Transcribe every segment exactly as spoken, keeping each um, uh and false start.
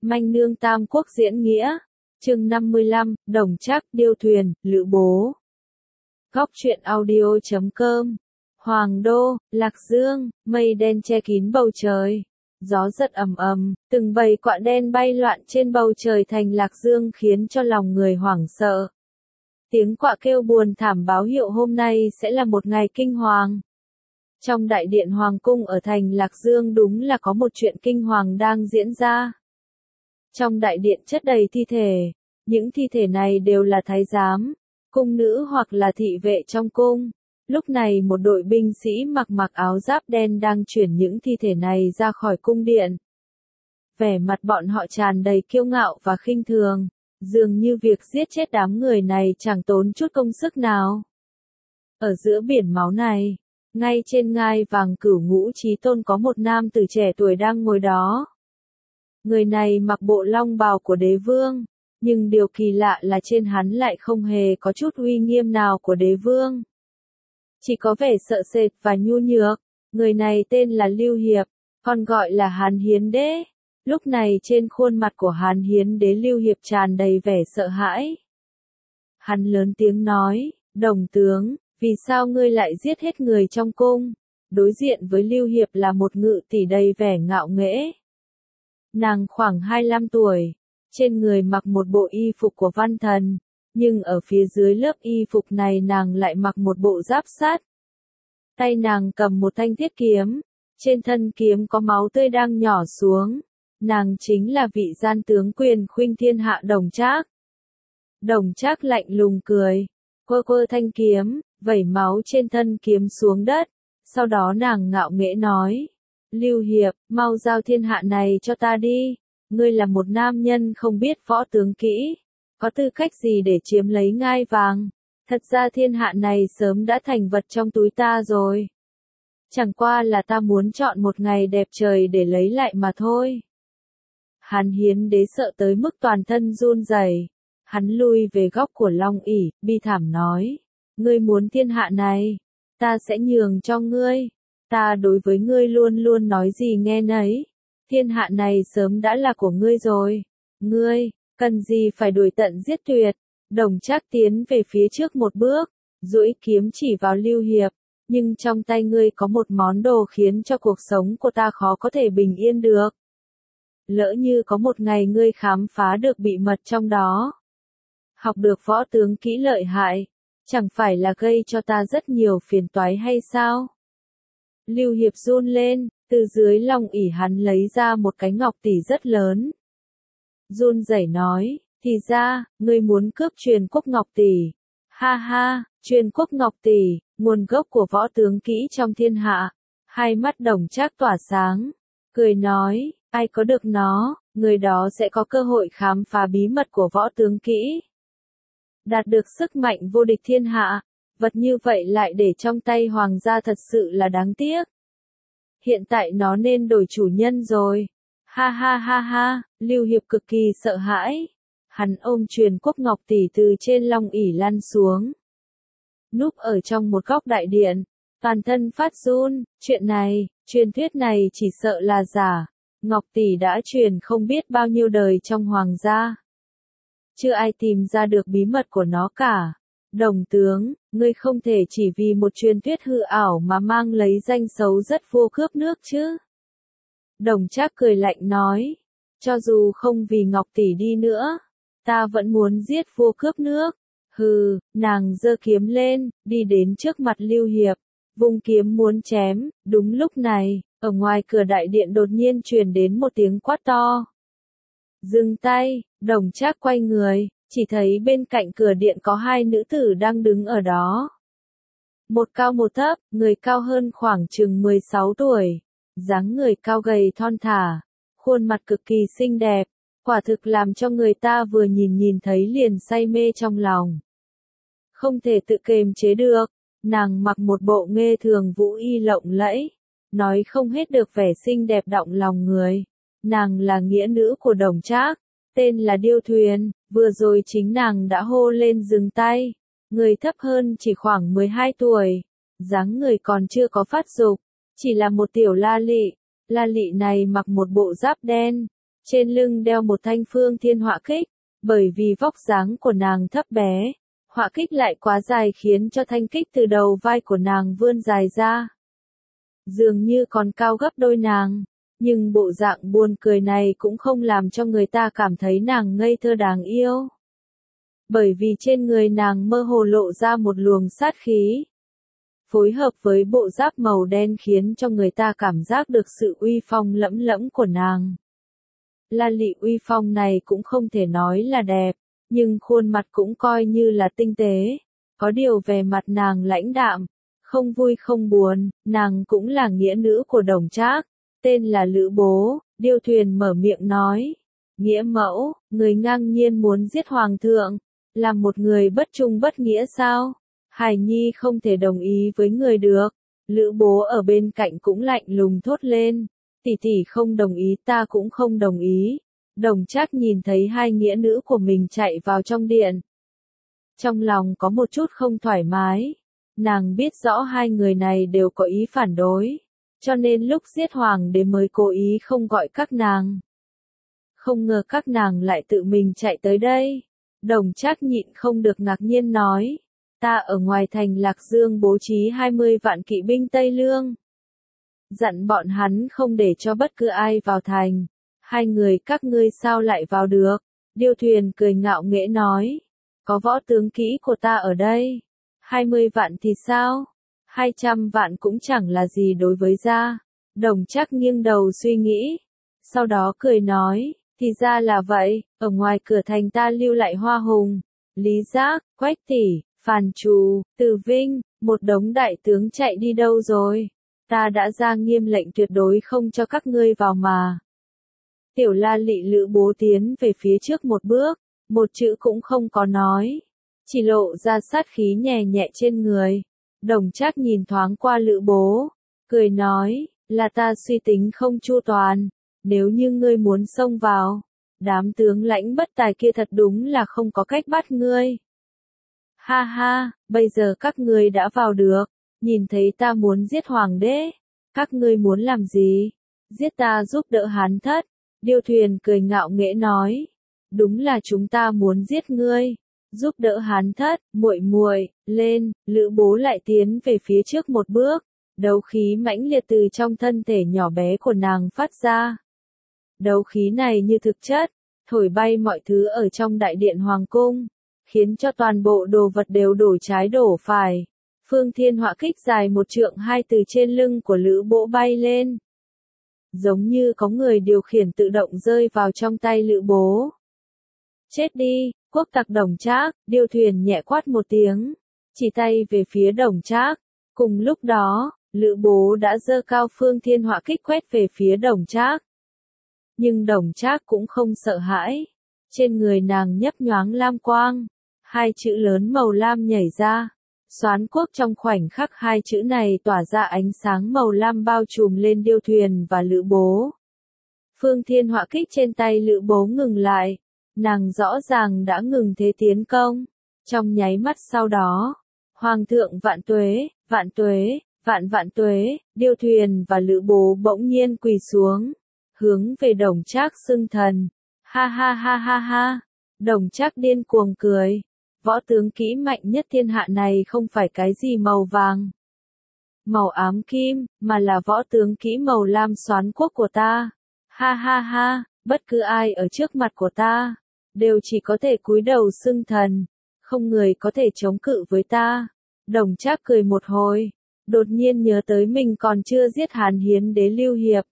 Manh nương Tam Quốc diễn nghĩa. Chương năm mươi lăm, Đồng Trác, Điêu Thuyền, Lữ Bố. Góc truyện audio chấm com. Hoàng Đô, Lạc Dương, mây đen che kín bầu trời. Gió rất ầm ầm, từng bầy quạ đen bay loạn trên bầu trời thành Lạc Dương khiến cho lòng người hoảng sợ. Tiếng quạ kêu buồn thảm báo hiệu hôm nay sẽ là một ngày kinh hoàng. Trong đại điện Hoàng cung ở thành Lạc Dương đúng là có một chuyện kinh hoàng đang diễn ra. Trong đại điện chất đầy thi thể, những thi thể này đều là thái giám, cung nữ hoặc là thị vệ trong cung. Lúc này một đội binh sĩ mặc mặc áo giáp đen đang chuyển những thi thể này ra khỏi cung điện. Vẻ mặt bọn họ tràn đầy kiêu ngạo và khinh thường, dường như việc giết chết đám người này chẳng tốn chút công sức nào. Ở giữa biển máu này, ngay trên ngai vàng Cửu Ngũ Chí Tôn có một nam tử trẻ tuổi đang ngồi đó. Người này mặc bộ long bào của đế vương, nhưng điều kỳ lạ là trên hắn lại không hề có chút uy nghiêm nào của đế vương. Chỉ có vẻ sợ sệt và nhu nhược. Người này tên là Lưu Hiệp, còn gọi là Hàn Hiến Đế. Lúc này trên khuôn mặt của Hàn Hiến Đế Lưu Hiệp tràn đầy vẻ sợ hãi. Hắn lớn tiếng nói, Đồng tướng, vì sao ngươi lại giết hết người trong cung? Đối diện với Lưu Hiệp là một ngự tỷ đầy vẻ ngạo nghễ. Nàng khoảng hai mươi lăm tuổi, trên người mặc một bộ y phục của văn thần, nhưng ở phía dưới lớp y phục này nàng lại mặc một bộ giáp sắt. Tay nàng cầm một thanh thiết kiếm, trên thân kiếm có máu tươi đang nhỏ xuống. Nàng chính là vị gian tướng quyền khuynh thiên hạ Đồng Trác. Đồng Trác lạnh lùng cười, quơ quơ thanh kiếm, vẩy máu trên thân kiếm xuống đất. Sau đó nàng ngạo nghễ nói, Lưu Hiệp, mau giao thiên hạ này cho ta đi. Ngươi là một nam nhân không biết võ tướng kỹ, có tư cách gì để chiếm lấy ngai vàng? Thật ra thiên hạ này sớm đã thành vật trong túi ta rồi. Chẳng qua là ta muốn chọn một ngày đẹp trời để lấy lại mà thôi. Hàn Hiến Đế sợ tới mức toàn thân run rẩy. Hắn lui về góc của Long ỷ, bi thảm nói, ngươi muốn thiên hạ này, ta sẽ nhường cho ngươi. Ta đối với ngươi luôn luôn nói gì nghe nấy. Thiên hạ này sớm đã là của ngươi rồi. Ngươi, cần gì phải đuổi tận giết tuyệt. Đồng Trác tiến về phía trước một bước, duỗi kiếm chỉ vào Lưu Hiệp. Nhưng trong tay ngươi có một món đồ khiến cho cuộc sống của ta khó có thể bình yên được. Lỡ như có một ngày ngươi khám phá được bí mật trong đó, học được võ tướng kỹ lợi hại, chẳng phải là gây cho ta rất nhiều phiền toái hay sao? Lưu Hiệp run lên, từ dưới long ỷ hắn lấy ra một cái ngọc tỷ rất lớn. Run rẩy nói, thì ra, ngươi muốn cướp truyền quốc ngọc tỷ. Ha ha, truyền quốc ngọc tỷ, nguồn gốc của võ tướng kỹ trong thiên hạ. Hai mắt Đồng Trác tỏa sáng, cười nói, ai có được nó, người đó sẽ có cơ hội khám phá bí mật của võ tướng kỹ. Đạt được sức mạnh vô địch thiên hạ, vật như vậy lại để trong tay hoàng gia thật sự là đáng tiếc. Hiện tại nó nên đổi chủ nhân rồi. Ha ha ha ha, Lưu Hiệp cực kỳ sợ hãi. Hắn ôm truyền quốc ngọc tỷ từ trên long ỷ lăn xuống. Núp ở trong một góc đại điện, toàn thân phát run, chuyện này, truyền thuyết này chỉ sợ là giả. Ngọc tỷ đã truyền không biết bao nhiêu đời trong hoàng gia. Chưa ai tìm ra được bí mật của nó cả. Đồng tướng, ngươi không thể chỉ vì một truyền thuyết hư ảo mà mang lấy danh xấu rất vua cướp nước chứ. Đồng Trác cười lạnh nói, cho dù không vì ngọc tỷ đi nữa, ta vẫn muốn giết vua cướp nước. Hừ, nàng giơ kiếm lên, đi đến trước mặt Lưu Hiệp, vung kiếm muốn chém. Đúng lúc này, ở ngoài cửa đại điện đột nhiên truyền đến một tiếng quát to. Dừng tay. Đồng Trác quay người, chỉ thấy bên cạnh cửa điện có hai nữ tử đang đứng ở đó. Một cao một thấp, người cao hơn khoảng chừng mười sáu tuổi, dáng người cao gầy thon thả, khuôn mặt cực kỳ xinh đẹp, quả thực làm cho người ta vừa nhìn nhìn thấy liền say mê trong lòng. Không thể tự kềm chế được, nàng mặc một bộ nghê thường vũ y lộng lẫy, nói không hết được vẻ xinh đẹp động lòng người. Nàng là nghĩa nữ của Đồng Trác, tên là Điêu Thuyền, vừa rồi chính nàng đã hô lên dừng tay. Người thấp hơn chỉ khoảng mười hai tuổi, dáng người còn chưa có phát dục, chỉ là một tiểu la lị. La lị này mặc một bộ giáp đen, trên lưng đeo một thanh phương thiên họa kích, bởi vì vóc dáng của nàng thấp bé, họa kích lại quá dài khiến cho thanh kích từ đầu vai của nàng vươn dài ra. Dường như còn cao gấp đôi nàng, nhưng bộ dạng buồn cười này cũng không làm cho người ta cảm thấy nàng ngây thơ đáng yêu. Bởi vì trên người nàng mơ hồ lộ ra một luồng sát khí, phối hợp với bộ giáp màu đen khiến cho người ta cảm giác được sự uy phong lẫm lẫm của nàng. La Lị uy phong này cũng không thể nói là đẹp, nhưng khuôn mặt cũng coi như là tinh tế, có điều vẻ mặt nàng lãnh đạm, không vui không buồn, nàng cũng là nghĩa nữ của Đồng Trác, tên là Lữ Bố. Điêu Thuyền mở miệng nói, nghĩa mẫu, người ngang nhiên muốn giết hoàng thượng, là một người bất trung bất nghĩa sao? Hải Nhi không thể đồng ý với người được. Lữ Bố ở bên cạnh cũng lạnh lùng thốt lên, tỷ tỷ không đồng ý ta cũng không đồng ý. Đồng Trác nhìn thấy hai nghĩa nữ của mình chạy vào trong điện, trong lòng có một chút không thoải mái. Nàng biết rõ hai người này đều có ý phản đối, cho nên lúc giết hoàng đế mới cố ý không gọi các nàng. Không ngờ các nàng lại tự mình chạy tới đây. Đồng Trác nhịn không được ngạc nhiên nói, ta ở ngoài thành Lạc Dương bố trí hai mươi vạn kỵ binh Tây Lương, dặn bọn hắn không để cho bất cứ ai vào thành, hai người các ngươi sao lại vào được? Điêu Thuyền cười ngạo nghễ nói, có võ tướng kỹ của ta ở đây, hai mươi vạn thì sao? hai trăm vạn cũng chẳng là gì đối với gia. Đồng Trác nghiêng đầu suy nghĩ, sau đó cười nói, thì ra là vậy, ở ngoài cửa thành ta lưu lại Hoa Hùng, Lý Giác, Quách Tỷ, Phàn Trù, Từ Vinh, một đống đại tướng chạy đi đâu rồi? Ta đã ra nghiêm lệnh tuyệt đối không cho các ngươi vào mà. Tiểu La Lị Lữ Bố tiến về phía trước một bước, một chữ cũng không có nói, chỉ lộ ra sát khí nhẹ nhẹ trên người. Đồng Trác nhìn thoáng qua Lữ Bố, cười nói, là ta suy tính không chu toàn, nếu như ngươi muốn xông vào, đám tướng lãnh bất tài kia thật đúng là không có cách bắt ngươi. Ha ha, bây giờ các ngươi đã vào được, nhìn thấy ta muốn giết hoàng đế, các ngươi muốn làm gì? Giết ta giúp đỡ Hán Thất. Điêu Thuyền cười ngạo nghễ nói, đúng là chúng ta muốn giết ngươi, giúp đỡ Hán Thất. Muội muội, lên. Lữ Bố lại tiến về phía trước một bước, đấu khí mãnh liệt từ trong thân thể nhỏ bé của nàng phát ra. Đấu khí này như thực chất, thổi bay mọi thứ ở trong đại điện hoàng cung, khiến cho toàn bộ đồ vật đều đổ trái đổ phải. Phương Thiên họa kích dài một trượng hai từ trên lưng của Lữ Bố bay lên, giống như có người điều khiển tự động rơi vào trong tay Lữ Bố. Chết đi, quốc tặc Đồng Trác. Điêu Thuyền nhẹ quát một tiếng, chỉ tay về phía Đồng Trác. Cùng lúc đó, Lữ Bố đã giơ cao Phương Thiên họa kích quét về phía Đồng Trác. Nhưng Đồng Trác cũng không sợ hãi, trên người nàng nhấp nhoáng lam quang, hai chữ lớn màu lam nhảy ra. Soán quốc. Trong khoảnh khắc hai chữ này tỏa ra ánh sáng màu lam bao trùm lên Điêu Thuyền và Lữ Bố. Phương Thiên họa kích trên tay Lữ Bố ngừng lại, nàng rõ ràng đã ngừng thế tiến công. Trong nháy mắt sau đó, Hoàng thượng vạn tuế, vạn tuế, vạn vạn tuế. Điêu Thuyền và Lữ Bố bỗng nhiên quỳ xuống, hướng về Đồng Trác xưng thần. Ha ha ha ha ha. Đồng Trác điên cuồng cười. Võ tướng kỹ mạnh nhất thiên hạ này không phải cái gì màu vàng, màu ám kim, mà là võ tướng kỹ màu lam Soán quốc của ta. Ha ha ha, bất cứ ai ở trước mặt của ta, đều chỉ có thể cúi đầu xưng thần, không người có thể chống cự với ta. Đồng Trác cười một hồi, đột nhiên nhớ tới mình còn chưa giết Hàn Hiến đế Lưu Hiệp.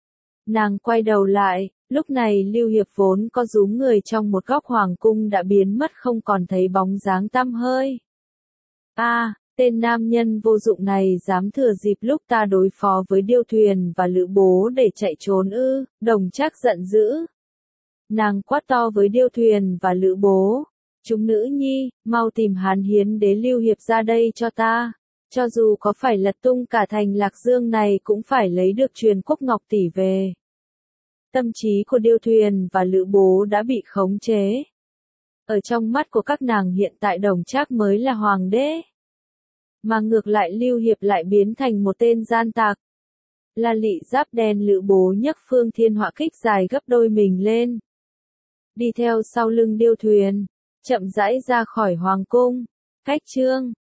Nàng quay đầu lại, lúc này Lưu Hiệp vốn có rúm người trong một góc hoàng cung đã biến mất không còn thấy bóng dáng tăm hơi. A, à, tên nam nhân vô dụng này dám thừa dịp lúc ta đối phó với Điêu Thuyền và Lữ Bố để chạy trốn ư? Đồng Trác giận dữ. Nàng quát to với Điêu Thuyền và Lữ Bố, chúng nữ nhi, mau tìm Hàn Hiến đế Lưu Hiệp ra đây cho ta. Cho dù có phải lật tung cả thành Lạc Dương này cũng phải lấy được truyền quốc ngọc tỷ về. Tâm trí của Điêu Thuyền và Lữ Bố đã bị khống chế. Ở trong mắt của các nàng hiện tại Đồng Trác mới là hoàng đế, mà ngược lại Lưu Hiệp lại biến thành một tên gian tặc. La Lị giáp đen Lữ Bố nhấc phương thiên họa kích dài gấp đôi mình lên. Đi theo sau lưng điêu thuyền, chậm rãi ra khỏi hoàng cung. Cách chương